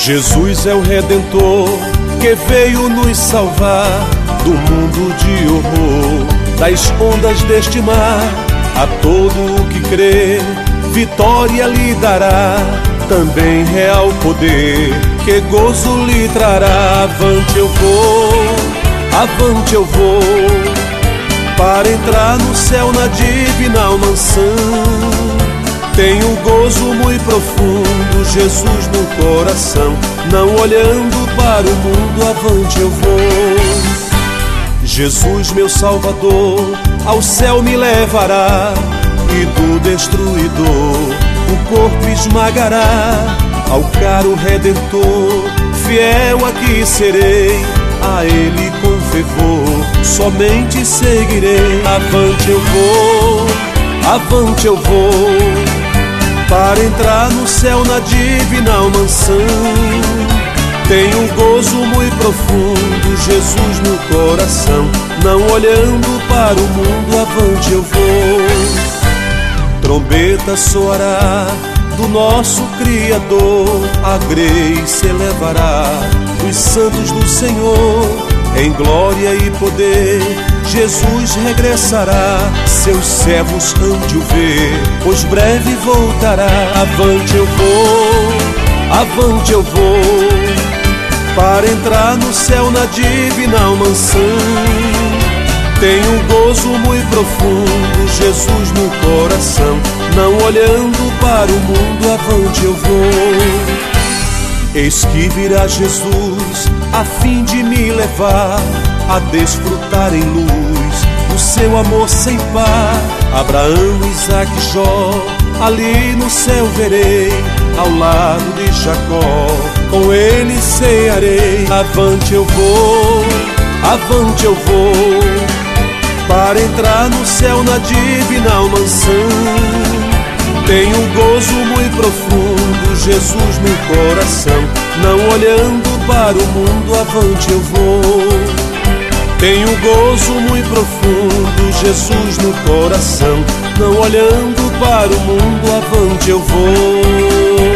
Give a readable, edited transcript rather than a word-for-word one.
Jesus é o Redentor que veio nos salvar do mundo de horror, das ondas deste mar. A todo o que crê, vitória lhe dará, também real poder, que gozo lhe trará. Avante eu vou, para entrar no céu na divina mansão. Tenho um gozo muito profundo, Jesus no coração, não olhando para o mundo, avante eu vou. Jesus, meu Salvador, ao céu me levará, e do destruidor o corpo esmagará. Ao caro Redentor, fiel aqui serei, a Ele com fervor somente seguirei. Avante eu vou, para entrar no céu na divina mansão. Tenho um gozo muito profundo, Jesus no coração, não olhando para o mundo, avante eu vou. Trombeta soará do nosso Criador, a grei se elevará dos santos do Senhor. Em glória e poder Jesus regressará, seus servos hão de o ver, pois breve voltará. Avante eu vou, para entrar no céu na divina mansão. Tenho um gozo muito profundo, Jesus no coração, não olhando para o mundo, avante eu vou. Eis que virá Jesus, a fim de me levar a desfrutar em luz o seu amor sem par. Abraão, Isaque e Jó, ali no céu verei, ao lado de Jacó, com ele cearei. Avante eu vou, para entrar no céu na divina mansão. Tenho um gozo muito profundo, Jesus no coração, não olhando para o mundo, avante eu vou. Tenho um gozo muito profundo, Jesus no coração, não olhando para o mundo, avante eu vou.